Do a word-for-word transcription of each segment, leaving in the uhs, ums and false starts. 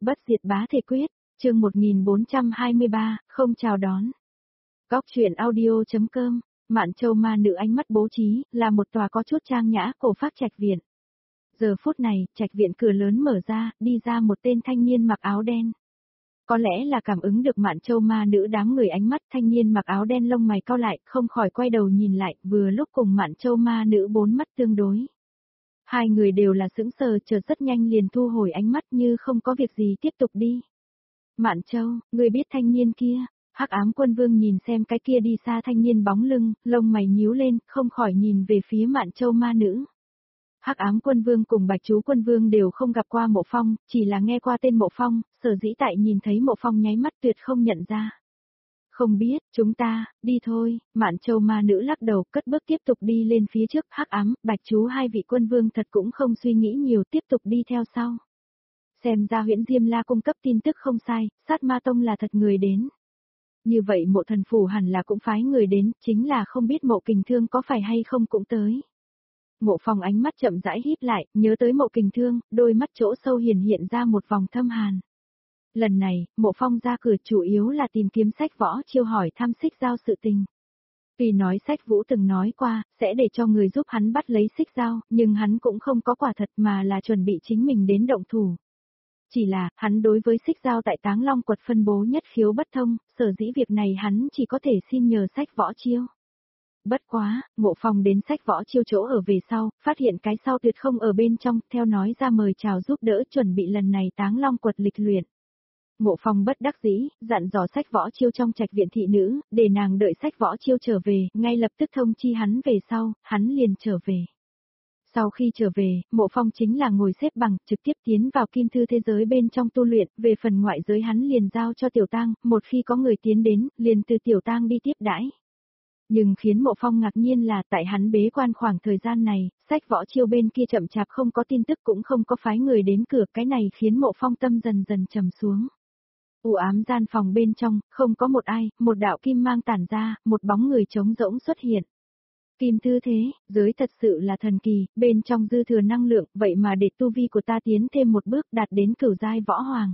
Bất diệt bá thể quyết, chương một nghìn bốn trăm hai mươi ba, không chào đón. Góc truyện audio.com, Mạn Châu ma nữ ánh mắt bố trí, là một tòa có chút trang nhã cổ phác trạch viện. Giờ phút này, trạch viện cửa lớn mở ra, đi ra một tên thanh niên mặc áo đen. Có lẽ là cảm ứng được Mạn Châu ma nữ đám người ánh mắt, thanh niên mặc áo đen lông mày cau lại, không khỏi quay đầu nhìn lại, vừa lúc cùng Mạn Châu ma nữ bốn mắt tương đối. Hai người đều là sững sờ, chợt rất nhanh liền thu hồi ánh mắt như không có việc gì tiếp tục đi. Mạn Châu, ngươi biết thanh niên kia? Hắc Ám Quân Vương nhìn xem cái kia đi xa thanh niên bóng lưng, lông mày nhíu lên, không khỏi nhìn về phía Mạn Châu ma nữ. Hắc Ám Quân Vương cùng Bạch Chú Quân Vương đều không gặp qua Mộ Phong, chỉ là nghe qua tên Mộ Phong, sở dĩ tại nhìn thấy Mộ Phong nháy mắt tuyệt không nhận ra. Không biết, chúng ta, đi thôi, Mạn Châu ma nữ lắc đầu, cất bước tiếp tục đi lên phía trước. Hắc Ám, Bạch Chú hai vị quân vương thật cũng không suy nghĩ nhiều, tiếp tục đi theo sau. Xem ra Huyễn Diêm La cung cấp tin tức không sai, Sát Ma Tông là thật người đến. Như vậy Mộ Thần Phủ hẳn là cũng phái người đến, chính là không biết Mộ Kình Thương có phải hay không cũng tới. Mộ Phong ánh mắt chậm rãi híp lại, nhớ tới Mộ Kình Thương, đôi mắt chỗ sâu hiển hiện ra một vòng thâm hàn. Lần này, Mộ Phong ra cửa chủ yếu là tìm kiếm Sách Võ Chiêu hỏi thăm Xích Dao sự tình. Vì nói Sách Vũ từng nói qua, sẽ để cho người giúp hắn bắt lấy Xích Dao, nhưng hắn cũng không có quả thật mà là chuẩn bị chính mình đến động thủ. Chỉ là, hắn đối với Xích Dao tại Táng Long Quật phân bố nhất khiếu bất thông, sở dĩ việc này hắn chỉ có thể xin nhờ Sách Võ Chiêu. Bất quá, Mộ Phong đến Sách Võ Chiêu chỗ ở về sau, phát hiện cái sau tuyệt không ở bên trong, theo nói ra mời chào giúp đỡ chuẩn bị lần này Táng Long Quật lịch luyện. Mộ Phong bất đắc dĩ, dặn dò Sách Võ Chiêu trong trạch viện thị nữ, để nàng đợi Sách Võ Chiêu trở về, ngay lập tức thông chi hắn về sau, hắn liền trở về. Sau khi trở về, Mộ Phong chính là ngồi xếp bằng, trực tiếp tiến vào kim thư thế giới bên trong tu luyện, về phần ngoại giới hắn liền giao cho Tiểu Tang, một khi có người tiến đến, liền từ Tiểu Tang đi tiếp đãi. Nhưng khiến Mộ Phong ngạc nhiên là tại hắn bế quan khoảng thời gian này, Sách Võ Chiêu bên kia chậm chạp không có tin tức cũng không có phái người đến cửa, cái này khiến Mộ Phong tâm dần dần trầm xuống. U ám gian phòng bên trong, không có một ai, một đạo kim mang tản ra, một bóng người trống rỗng xuất hiện. Kim thư thế, giới thật sự là thần kỳ, bên trong dư thừa năng lượng, vậy mà để tu vi của ta tiến thêm một bước đạt đến cửu giai võ hoàng.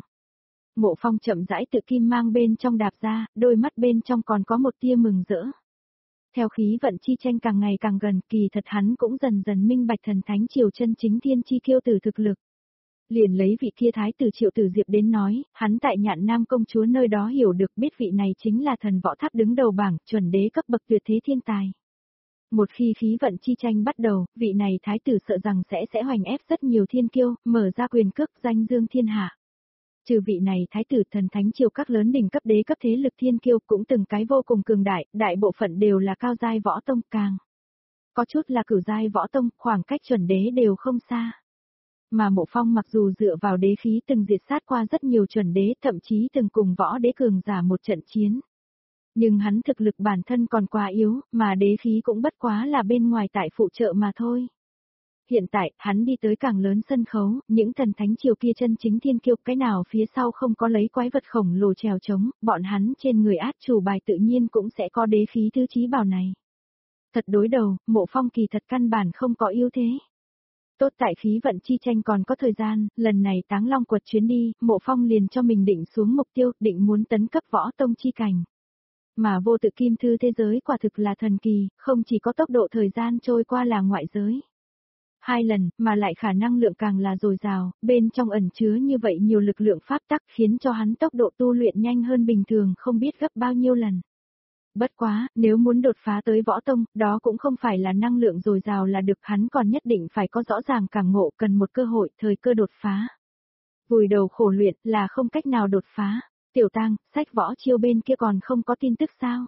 Mộ Phong chậm rãi tự kim mang bên trong đạp ra, đôi mắt bên trong còn có một tia mừng rỡ. Theo khí vận chi tranh càng ngày càng gần, kỳ thật hắn cũng dần dần minh bạch thần thánh triều chân chính thiên chi kiêu tử thực lực. Liền lấy vị kia thái tử Triệu Tử Diệp đến nói, hắn tại Nhạn Nam công chúa nơi đó hiểu được biết vị này chính là thần võ tháp đứng đầu bảng, chuẩn đế cấp bậc tuyệt thế thiên tài. Một khi khí vận chi tranh bắt đầu, vị này thái tử sợ rằng sẽ sẽ hoành ép rất nhiều thiên kiêu, mở ra quyền cước danh dương thiên hạ. Trừ vị này thái tử, thần thánh triều các lớn đỉnh cấp đế cấp thế lực thiên kiêu cũng từng cái vô cùng cường đại, đại bộ phận đều là cao giai võ tông càng. Có chút là cửu giai võ tông, khoảng cách chuẩn đế đều không xa. Mà Mộ Phong mặc dù dựa vào đế khí từng diệt sát qua rất nhiều chuẩn đế, thậm chí từng cùng võ đế cường giả một trận chiến. Nhưng hắn thực lực bản thân còn quá yếu, mà đế khí cũng bất quá là bên ngoài tại phụ trợ mà thôi. Hiện tại, hắn đi tới càng lớn sân khấu, những thần thánh triều kia chân chính thiên kiêu, cái nào phía sau không có lấy quái vật khổng lồ trèo trống, bọn hắn trên người át chủ bài tự nhiên cũng sẽ có đế khí thứ chí bảo này. Thật đối đầu, Mộ Phong kỳ thật căn bản không có ưu thế. Tốt tại khí vận chi tranh còn có thời gian, lần này Táng Long Quật chuyến đi, Mộ Phong liền cho mình định xuống mục tiêu, định muốn tấn cấp võ tông chi cảnh. Mà vô tự kim thư thế giới quả thực là thần kỳ, không chỉ có tốc độ thời gian trôi qua là ngoại giới. Hai lần, mà lại khả năng lượng càng là dồi dào, bên trong ẩn chứa như vậy nhiều lực lượng pháp tắc khiến cho hắn tốc độ tu luyện nhanh hơn bình thường không biết gấp bao nhiêu lần. Bất quá, nếu muốn đột phá tới võ tông, đó cũng không phải là năng lượng dồi dào là được, hắn còn nhất định phải có rõ ràng cảm ngộ, cần một cơ hội, thời cơ đột phá. Vùi đầu khổ luyện là không cách nào đột phá. Tiểu Tang, Sách Võ Chiêu bên kia còn không có tin tức sao?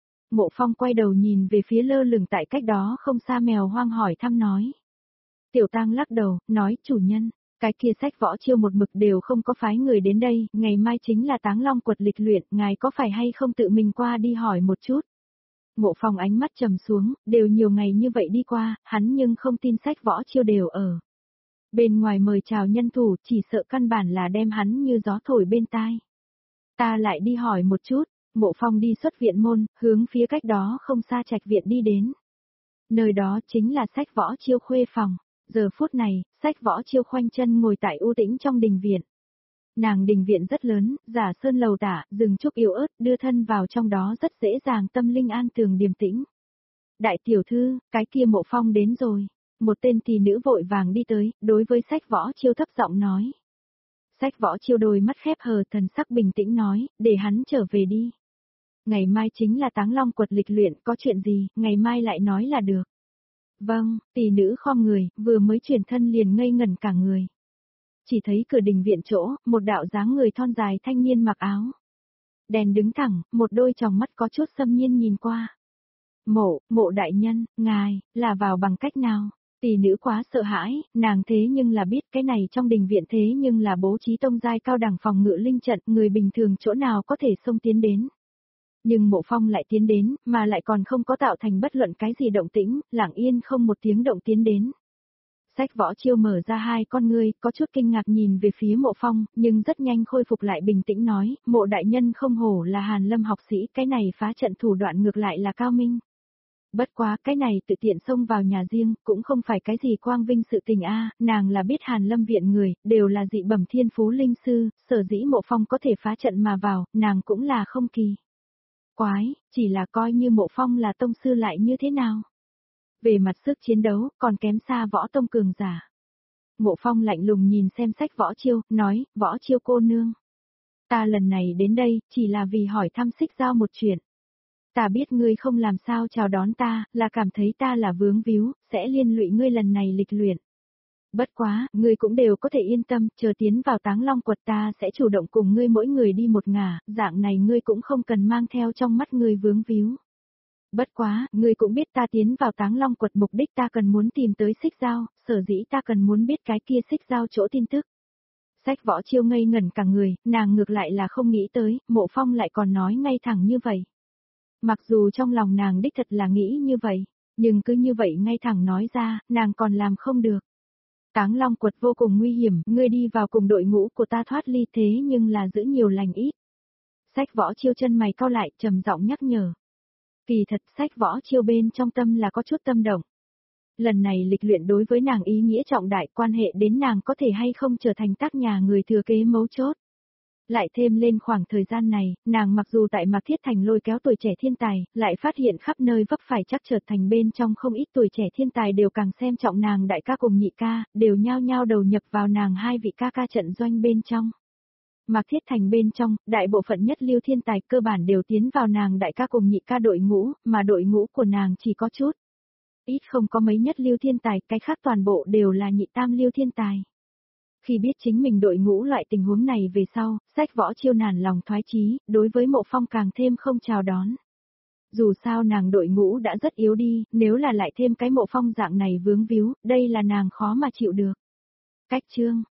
Mộ Phong quay đầu nhìn về phía lơ lửng tại cách đó không xa mèo hoang hỏi thăm nói. Tiểu Tang lắc đầu, nói chủ nhân, cái kia Sách Võ Chiêu một mực đều không có phái người đến đây, ngày mai chính là Táng Long Quật lịch luyện, ngài có phải hay không tự mình qua đi hỏi một chút. Mộ Phong ánh mắt trầm xuống, đều nhiều ngày như vậy đi qua, hắn nhưng không tin Sách Võ Chiêu đều ở. Bên ngoài mời chào nhân thủ, chỉ sợ căn bản là đem hắn như gió thổi bên tai. Ta lại đi hỏi một chút. Mộ Phong đi xuất viện môn, hướng phía cách đó không xa trạch viện đi đến. Nơi đó chính là Sách Võ Chiêu khuê phòng. Giờ phút này, Sách Võ Chiêu khoanh chân ngồi tại u tĩnh trong đình viện. Nàng đình viện rất lớn, giả sơn lầu tả, rừng trúc yếu ớt, đưa thân vào trong đó rất dễ dàng tâm linh an tường điềm tĩnh. Đại tiểu thư, cái kia Mộ Phong đến rồi. Một tên tỷ nữ vội vàng đi tới, đối với Sách Võ Chiêu thấp giọng nói. Sách Võ Chiêu đôi mắt khép hờ, thần sắc bình tĩnh nói, để hắn trở về đi. Ngày mai chính là Táng Long Quật lịch luyện, có chuyện gì, ngày mai lại nói là được. Vâng, tỷ nữ khom người, vừa mới chuyển thân liền ngây ngẩn cả người. Chỉ thấy cửa đình viện chỗ, một đạo dáng người thon dài thanh niên mặc áo đèn đứng thẳng, một đôi tròng mắt có chút xâm nhiên nhìn qua. Mộ, mộ đại nhân, ngài, là vào bằng cách nào? Tỷ nữ quá sợ hãi, nàng thế nhưng là biết cái này trong đình viện thế nhưng là bố trí tông giai cao đẳng phòng ngự linh trận, người bình thường chỗ nào có thể xông tiến đến. Nhưng Mộ Phong lại tiến đến, mà lại còn không có tạo thành bất luận cái gì động tĩnh, lặng yên không một tiếng động tiến đến. Sách Võ Chiêu mở ra hai con ngươi, có chút kinh ngạc nhìn về phía Mộ Phong, nhưng rất nhanh khôi phục lại bình tĩnh nói, Mộ đại nhân không hổ là Hàn Lâm học sĩ, cái này phá trận thủ đoạn ngược lại là cao minh. Bất quá, cái này tự tiện xông vào nhà riêng, cũng không phải cái gì quang vinh sự tình a, nàng là biết Hàn Lâm viện người, đều là dị bẩm thiên phú linh sư, sở dĩ Mộ Phong có thể phá trận mà vào, nàng cũng là không kỳ. Quái, chỉ là coi như Mộ Phong là tông sư lại như thế nào? Về mặt sức chiến đấu, còn kém xa Võ tông cường giả. Mộ Phong lạnh lùng nhìn xem Sách Võ Chiêu, nói, Võ Chiêu cô nương. Ta lần này đến đây, chỉ là vì hỏi thăm Xích Giao một chuyện. Ta biết ngươi không làm sao chào đón ta, là cảm thấy ta là vướng víu, sẽ liên lụy ngươi lần này lịch luyện. Bất quá, ngươi cũng đều có thể yên tâm, chờ tiến vào Táng Long Quật ta sẽ chủ động cùng ngươi mỗi người đi một ngả, dạng này ngươi cũng không cần mang theo trong mắt ngươi vướng víu. Bất quá, ngươi cũng biết ta tiến vào Táng Long Quật mục đích ta cần muốn tìm tới Xích Giao, sở dĩ ta cần muốn biết cái kia Xích Giao chỗ tin tức. Sách Võ Chiêu ngây ngẩn cả người, nàng ngược lại là không nghĩ tới, Mộ Phong lại còn nói ngay thẳng như vậy. Mặc dù trong lòng nàng đích thật là nghĩ như vậy, nhưng cứ như vậy ngay thẳng nói ra, nàng còn làm không được. Táng Long Quật vô cùng nguy hiểm, ngươi đi vào cùng đội ngũ của ta thoát ly thế nhưng là giữ nhiều lành ít. Sách Võ Chiêu chân mày cau lại, trầm giọng nhắc nhở. Kỳ thật Sách Võ Chiêu bên trong tâm là có chút tâm động. Lần này lịch luyện đối với nàng ý nghĩa trọng đại, quan hệ đến nàng có thể hay không trở thành tác nhà người thừa kế mấu chốt. Lại thêm lên khoảng thời gian này, nàng mặc dù tại Mạc Thiết Thành lôi kéo tuổi trẻ thiên tài, lại phát hiện khắp nơi vấp phải chắc trở thành bên trong không ít tuổi trẻ thiên tài đều càng xem trọng nàng đại ca cùng nhị ca, đều nhao nhao đầu nhập vào nàng hai vị ca ca trận doanh bên trong. Mạc Thiết Thành bên trong, đại bộ phận nhất lưu thiên tài cơ bản đều tiến vào nàng đại ca cùng nhị ca đội ngũ, mà đội ngũ của nàng chỉ có chút. Ít không có mấy nhất lưu thiên tài, cái khác toàn bộ đều là nhị tam lưu thiên tài. Khi biết chính mình đội ngũ loại tình huống này về sau, Sách Võ Chiêu nản lòng thoái chí, đối với Mộ Phong càng thêm không chào đón. Dù sao nàng đội ngũ đã rất yếu đi, nếu là lại thêm cái Mộ Phong dạng này vướng víu, đây là nàng khó mà chịu được. Cách chương